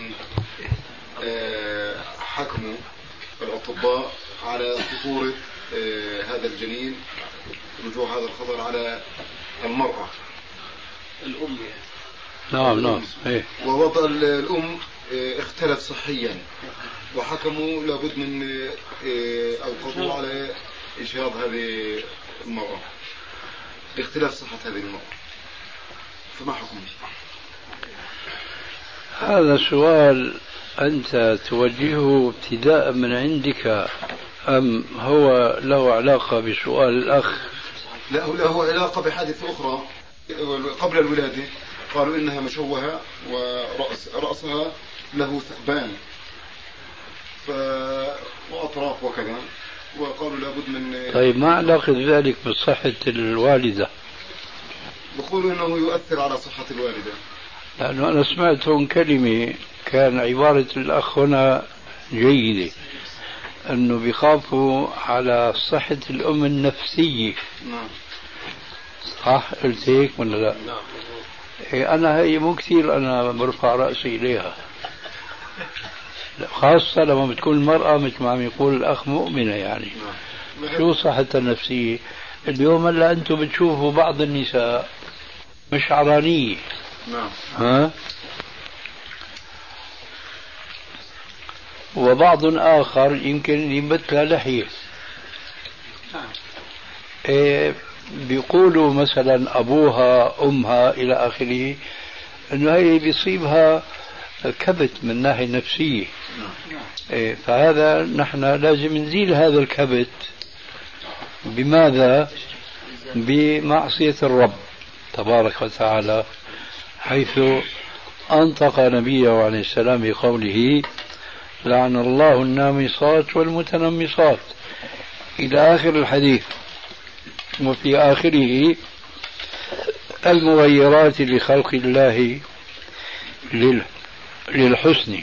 حكموا الأطباء على خطورة هذا الجنين، رجوع هذا الخطر على المرأة الأم، نعم إيه، ووضع الأم اختلف صحيا، وحكموا لابد من أو قضوا على إجهاض هذه المرأة لاختلاف صحة هذه المرأة، فما حكمه؟ هذا سؤال أنت توجهه ابتداء من عندك أم هو له علاقة بسؤال الأخ؟ لا، له علاقة بحادثة أخرى. قبل الولادة قالوا إنها مشوهة ورأسها له ثقبان وأطراف وكذا، وقالوا لابد من. طيب ما علاقة ذلك بصحة الوالدة؟ بقولوا إنه يؤثر على صحة الوالدة، لأنه أنا سمعت هون كلمة كان عبارة الأخ هنا جيدة، أنه بيخافوا على صحة الأم النفسية. نعم. صح قلت هيك ولا لا؟ نعم. إيه أنا هي مو كثير أنا برفع رأسي إليها، خاصة لما بتكون المرأة مثل ما عم يقول الأخ مؤمنة يعني. شو صحتها النفسية؟ اليوم هلا أنتم بتشوفوا بعض النساء مش عرانية. نعم. ها؟ وبعض آخر يمكن ينبت لها لحية. إيه بيقولوا مثلا أبوها أمها إلى آخره أنه هي بيصيبها كبت من ناحية نفسية. إيه فهذا نحن لازم نزيل هذا الكبت. بماذا؟ بمعصية الرب تبارك وتعالى، حيث أنطق نبيه عليه السلام بقوله لعن الله النامصات والمتنمصات إلى آخر الحديث. وفي آخره المغيرات لخلق الله للحسن.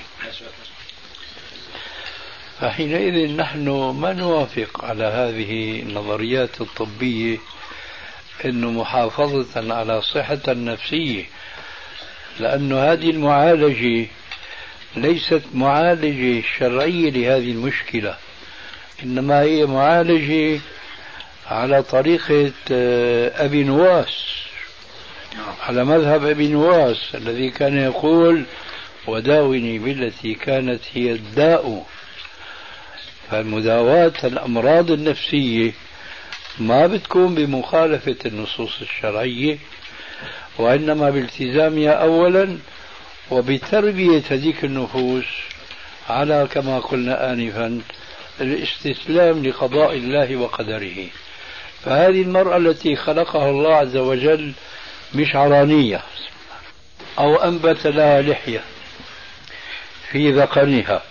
فحينئذ نحن ما نوافق على هذه النظريات الطبية أنه محافظة على صحة النفسية، لأن هذه المعالجة ليست معالجة شرعية لهذه المشكلة، إنما هي معالجة على طريقة أبي نواس، على مذهب أبي نواس الذي كان يقول وداوني بالتي كانت هي الداء. فالمداواة الأمراض النفسية ما بتكون بمخالفة النصوص الشرعية، وإنما بالتزامها أولا وبتربية هذيك النفوس على كما قلنا آنفا الاستسلام لقضاء الله وقدره. فهذه المرأة التي خلقها الله عز وجل مش عرانية أو أنبت لها لحية في ذقنها،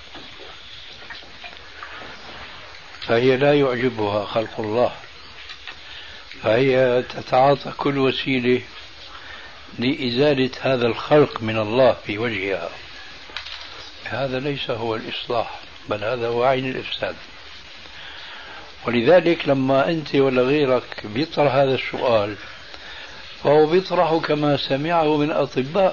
فهي لا يعجبها خلق الله، فهي تتعاطى كل وسيلة لإزالة هذا الخلق من الله في وجهها. هذا ليس هو الإصلاح، بل هذا هو عين الإفساد. ولذلك لما أنت ولا غيرك بيطرح هذا السؤال فهو بيطرحه كما سمعه من أطباء،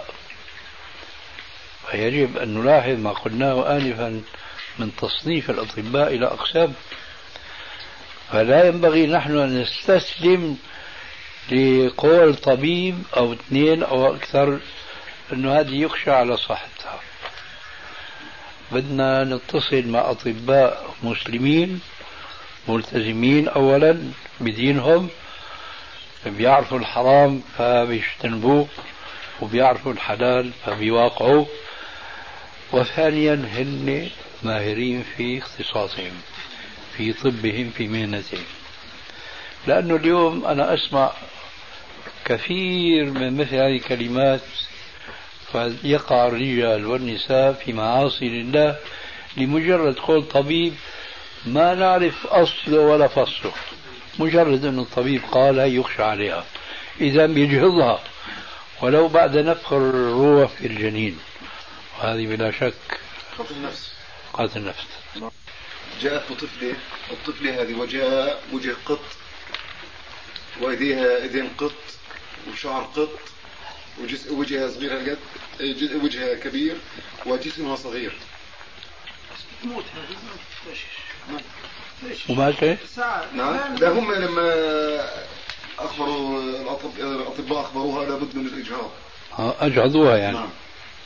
فيجب أن نلاحظ ما قلناه آنفا من تصنيف الأطباء إلى أقسام. فلا ينبغي نحن أن نستسلم لقول طبيب أو اثنين أو أكثر أنه هذه يخشى على صحتها. بدنا نتصل مع أطباء مسلمين ملتزمين أولا بدينهم، بيعرفوا الحرام فبيجتنبوه وبيعرفوا الحلال فبيواقعوا، وثانيا هن ماهرين في اختصاصهم في طبهم في مهنتهم. لأنه اليوم أنا أسمع كثير من مثل هذه الكلمات فيقع الرجال والنساء في معاصي لله لمجرد قول طبيب ما نعرف أصله ولا فصله، مجرد أن الطبيب قال هي يخشى عليها، إذا بيجهضها ولو بعد نفخ الروح في الجنين، وهذه بلا شك قتل النفس. جاءت الطفلة هذه وجاء وجه قط وإيديها إيدين قط وشعر قط وجهها صغير هالقد، وجهها كبير وجسمها صغير. ومات؟ نعم. لا هم لما أخبروا الأطباء أخبروها لابد من الإجهاض. أجهضوها يعني. نعم.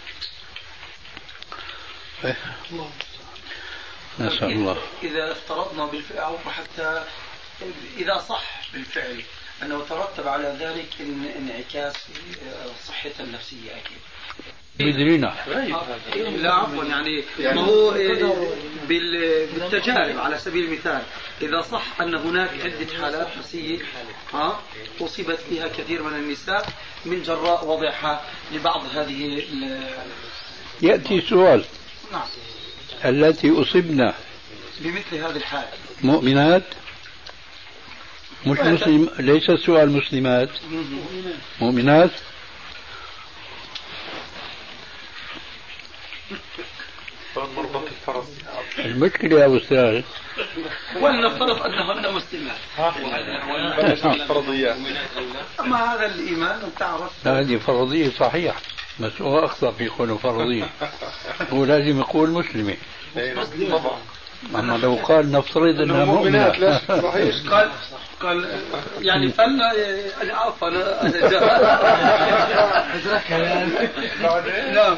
نسأل الله. إذا افترضنا بالفعل أو حتى إذا صح بالفعل أنه ترتب على ذلك انعكاس صحة النفسية أكيد. بدرينا. لا عفوا يعني ما هو بالتجارب على سبيل المثال إذا صح أن هناك عدة حالات نفسية أصيبت فيها كثير من النساء من جراء وضعها لبعض هذه يأتي سؤال. نعم. التي أصبنا بمثل هذه الحالة مؤمنات مش مسلم، ليس السؤال مسلمات مؤمنات. مربط الفرس. المشكلة يا أستاذ ولنفترض أنهن مسلمات فرضيات. أما هذا الإيمان أن تعرف هذه فرضية صحيح، بس هو أخطأ في يكون فرضية. هو لازم يقول مسلمة. طبعا. أما لو قال نفترض أنها مؤمنة صحيح. قال يعني فن العفو أنا أدركها يعني. نعم.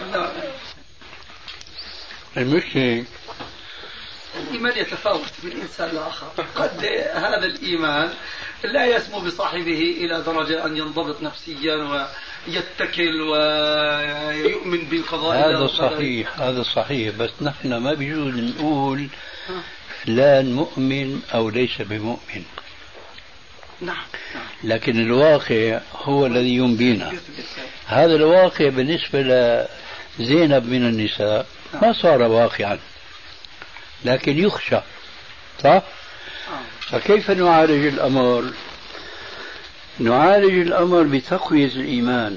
المشكلة الإيمان يتفاوت من إنسان لآخر. قد هذا الإيمان لا يسمو بصاحبه إلى درجة أن ينضبط نفسيا ويتكل ويؤمن بالقضاء. هذا صحيح، بس نحن ما بيجوز نقول فلان مؤمن أو ليس بمؤمن. نعم. لكن الواقع هو الذي ينبينا. هذا الواقع بالنسبة لزينب من النساء ما صار واقعا، لكن يخشى، صح؟ فكيف نعالج الأمر؟ نعالج الأمر بتقوية الإيمان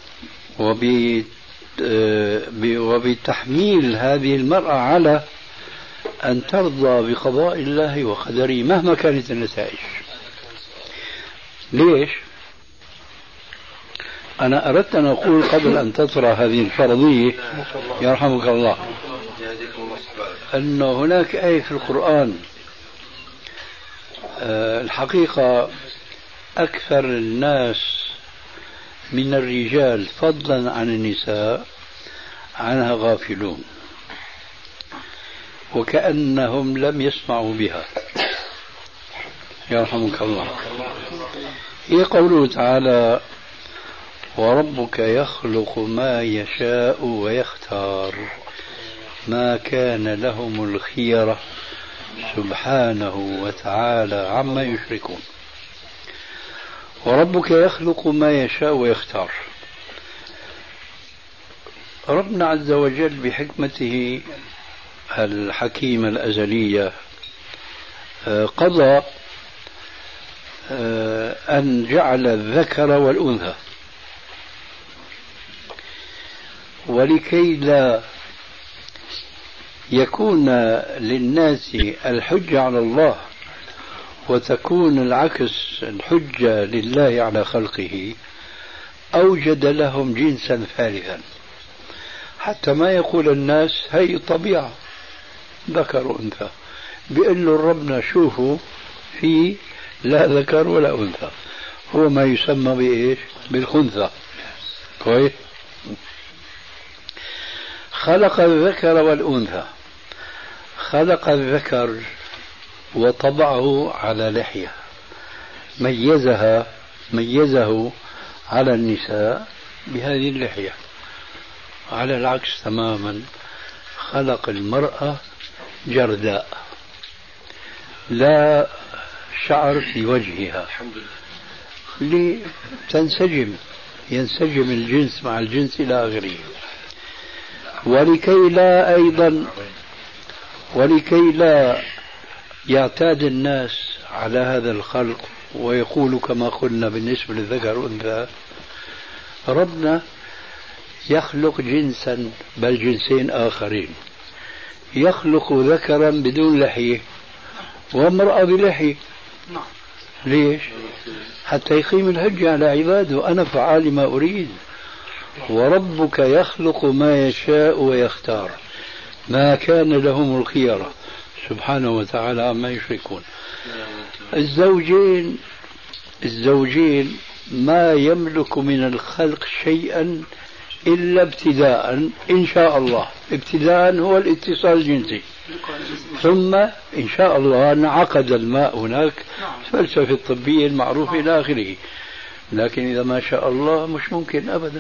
وبتحميل هذه المرأة على أن ترضى بقضاء الله وقدره مهما كانت النتائج. ليش؟ أنا أردت أن أقول قبل أن تطرأ هذه الفرضية يرحمك الله أن هناك آية في القرآن الحقيقة أكثر الناس من الرجال فضلا عن النساء عنها غافلون وكأنهم لم يسمعوا بها يرحمك الله. هي قوله تعالى وربك يخلق ما يشاء ويختار ما كان لهم الخيرة سبحانه وتعالى عما يشركون. وربك يخلق ما يشاء ويختار. ربنا عز وجل بحكمته الحكيمة الأزلية قضى أن جعل الذكر والأنثى، ولكي لا يكون للناس الحجة على الله وتكون العكس الحجة لله على خلقه أوجد لهم جنسا ثالثا حتى ما يقول الناس هي طبيعة ذكر وأنثى، بيقول له ربنا شوفوا في لا ذكر ولا أنثى، هو ما يسمى بإيش؟ بالخنثى. كويس؟ خلق الذكر والأنثى، خلق الذكر وطبعه على لحية ميزه على النساء بهذه اللحية، على العكس تماما خلق المرأة جرداء لا شعر في وجهها لتنسجم، ينسجم الجنس مع الجنس إلى آخره. ولكي لا يعتاد الناس على هذا الخلق ويقول كما قلنا بالنسبة للذكر والأنثى، ربنا يخلق جنسا بل جنسين آخرين، يخلق ذكرا بدون لحية وامرأة بلحية. ليش؟ حتى يقيم الحجة على عباده، أنا فعال ما أريد. وربك يخلق ما يشاء ويختار ما كان لهم الخيرة سبحانه وتعالى عما يشركون. الزوجين ما يملك من الخلق شيئا إلا ابتداء إن شاء الله. ابتداء هو الاتصال الجنسي، ثم إن شاء الله انعقد الماء هناك، فلسفة الطبية المعروفة إلى آخره. لكن إذا ما شاء الله مش ممكن أبدا.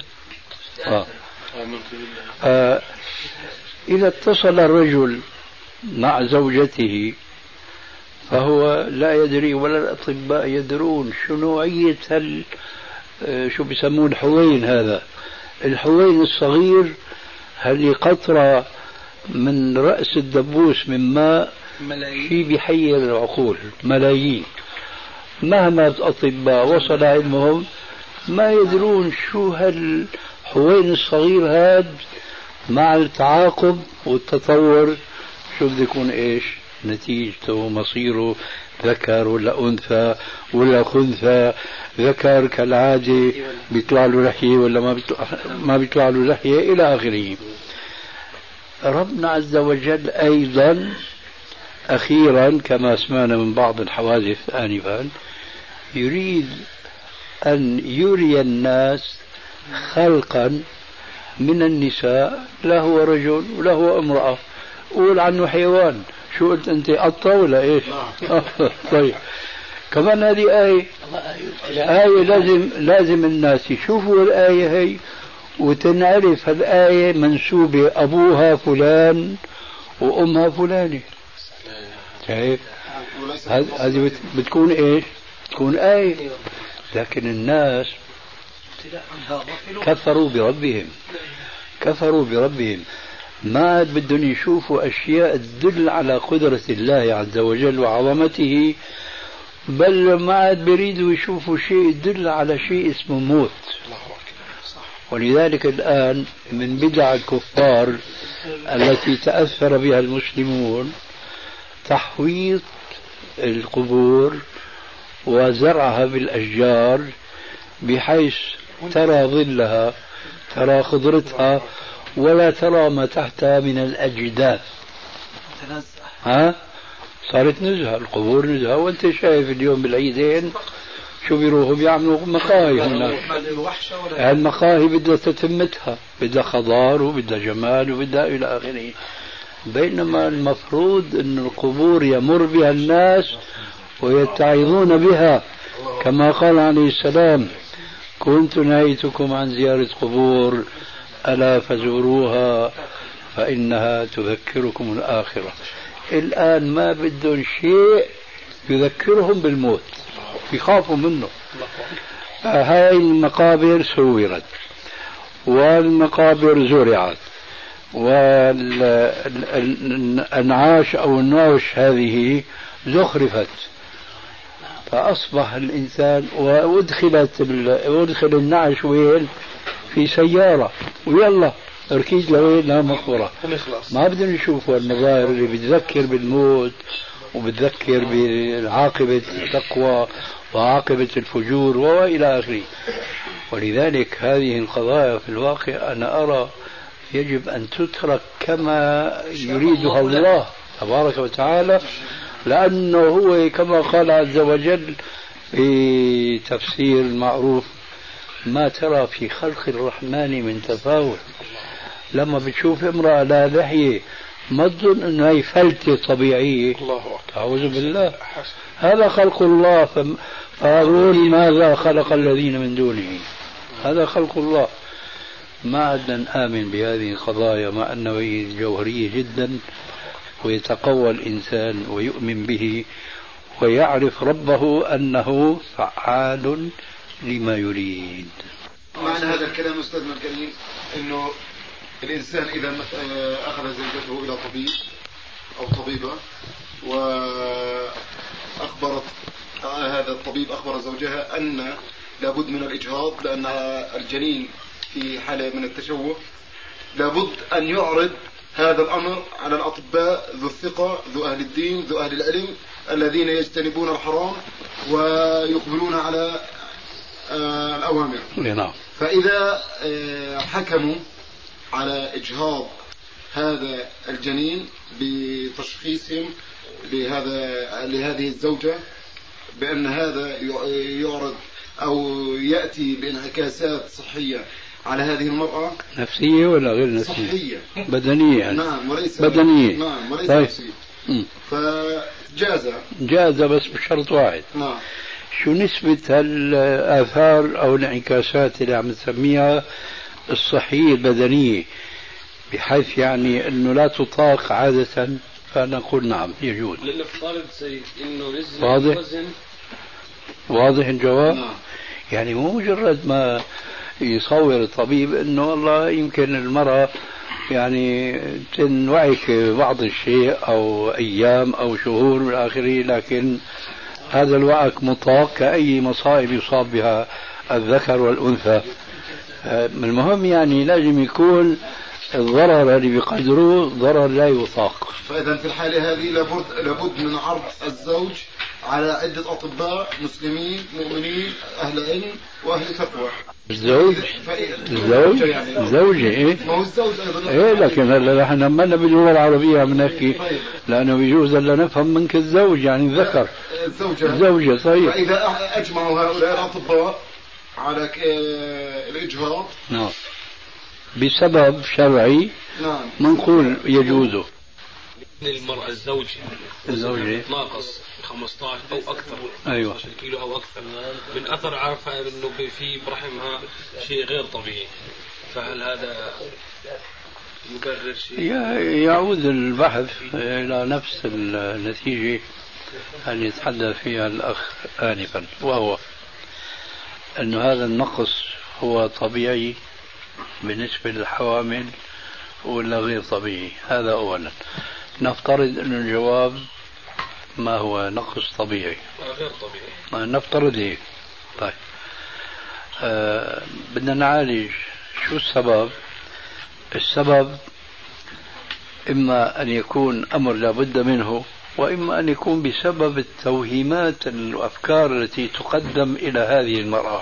إذا اتصل الرجل مع زوجته فهو لا يدري ولا الأطباء يدرون شو نوعية شو بيسمون الحوين. هذا الحوين الصغير هل قطرة من رأس الدبوس من ماء شيء بيحير العقول ملايين. مهما الأطباء وصل علمهم ما يدرون شو هالحوين الصغير هذا مع التعاقب والتطور شو بده يكون ايش نتيجته مصيره، ذكر ولا أنثى ولا خنثى، ذكر كالعادة بيطلع له لحية ولا ما بيطلع له لحية إلى آخره. ربنا عز وجل أيضا أخيرا كما سمعنا من بعض الحوادث آنفا يريد أن يري الناس خلقا من النساء، لا هو رجل ولا هو امرأة. قول عنه حيوان، شو قلت أنت قطة ولا إيش؟ طيب كمان هذه آية لازم الناس يشوفوا الآية هي وتنعرف الآية منسوبة أبوها فلان وأمها فلانة. شايف؟ هذه بتكون إيش؟ تكون آية. لكن الناس كفروا بربهم ما عاد بدهم يشوفوا أشياء تدل على قدرة الله عز وجل وعظمته، بل ما عاد بيريدوا يشوفوا شيء يدل على شيء اسمه موت. ولذلك الآن من بدع الكفار التي تأثر بها المسلمون تحويط القبور وزرعها بالأشجار بحيث ترى ظلها، ترى خضرتها، ولا ترى ما تحتها من الأجداث. صارت نزهة، القبور نزهة. وانت شايف اليوم بالعيدين شو بيروحوا بيعملوا مقاهي هناك. المقاهي بدها تتمتها، بدها خضار وبدها جمال وبدها إلى آخره. بينما المفروض أن القبور يمر بها الناس ويتعظون بها، كما قال عليه السلام: كنت نهيتكم عن زيارة قبور ألا فزوروها فإنها تذكركم الآخرة. الآن ما بدهم شيء يذكرهم بالموت، يخافوا منه. هاي المقابر سورت والمقابر زرعت والأنعاش أو النعش هذه زخرفت، فأصبح الإنسان وأدخل النعش وين؟ في سيارة، ويلا اركيز لوين؟ لا مقبرة. ما بدنا نشوف المظاهر اللي بتذكر بالموت وبتذكر بعاقبة التقوى وعاقبة الفجور وإلى آخره. ولذلك هذه القضايا في الواقع أنا أرى يجب أن تترك كما يريدها الله تبارك وتعالى، لأنه هو كما قال عز وجل في تفسير معروف: ما ترى في خلق الرحمن من تفاوت. لما بتشوف امرأة لا لحية ما تظن انه هي فلتة طبيعية، أعوذ بالله، هذا خلق الله. فاروني ماذا خلق الذين من دونه، هذا خلق الله. ما عدنا نآمن بهذه القضايا مع أنه هي جوهرية جدا، ويتقوى الإنسان ويؤمن به ويعرف ربه أنه فعال لما يريد. معنى هذا الكلام أستاذنا الكريم أنه الإنسان إذا أخذ زوجته إلى طبيب أو طبيبة وأخبرت هذا الطبيب أخبر زوجها أن لابد من الإجهاض لأن الجنين في حالة من التشوه، لابد أن يعرض هذا الأمر على الأطباء ذو الثقة، ذو أهل الدين، ذو أهل العلم، الذين يجتنبون الحرام ويقبلون على الأوامر. فإذا حكموا على إجهاض هذا الجنين بتشخيصهم لهذه الزوجة بأن هذا يعرض أو يأتي بانعكاسات صحية على هذه المرأة، نفسية ولا غير نفسية؟ صحية بدنية يعني. نعم، وليس بدنية. نعم، وليس طيب. نفسية. فجاز بس بشرط واحد. نعم. شو نسبة الآثار أو الانعكاسات اللي عم تسميها الصحية البدنية، بحيث يعني أنه لا تطاق عادة؟ فنقول نعم يجوز. لنفترض سيد أنه نزل واضح؟ الوزن. واضح الجواب؟ نعم. يعني مو مجرد ما يصور الطبيب أنه والله يمكن المرأة يعني تنوعك بعض الشيء أو أيام أو شهور من آخره، لكن هذا الوعك مطاق كأي مصائب يصاب بها الذكر والأنثى. المهم يعني لازم يكون الضرر اللي بيقدروه ضرر لا يطاق. فإذا في الحالة هذه لابد من عرض الزوج على عدة أطباء مسلمين مؤمنين أهل علم وأهل تقوى. الزوجة إيه؟ ما هو الزوج أيضا. إيه لكن هلا نحن ما باللغة العربية عم نحكي لأنه بيجوز ألا نفهم منك الزوج يعني ذكر. الزوجة صحيح. فإذا أجمعوا هؤلاء الأطباء على الإجهاض نعم بسبب شرعي نعم منقول يجوزه. المرأة الزوجة ناقص 15 أو أكثر 15 كيلو أو أكثر من أثر عارفة أنه في برحمها شيء غير طبيعي، فهل هذا يبرر شيء؟ يعود البحث إلى نفس النتيجة اللي يتحدث فيها الأخ آنفا، وهو أن هذا النقص هو طبيعي بالنسبة للحوامل ولا غير طبيعي. هذا أولا. نفترض أن الجواب ما هو نقص طبيعي غير طبيعي، نفترض هيك. طيب بدنا نعالج شو السبب. السبب إما أن يكون أمر لا بد منه، وإما أن يكون بسبب التوهيمات الأفكار التي تقدم إلى هذه المرأة.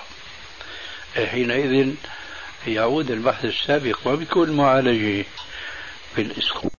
حينئذ يعود البحث السابق، ما بيكون معالجة بالإسقاط.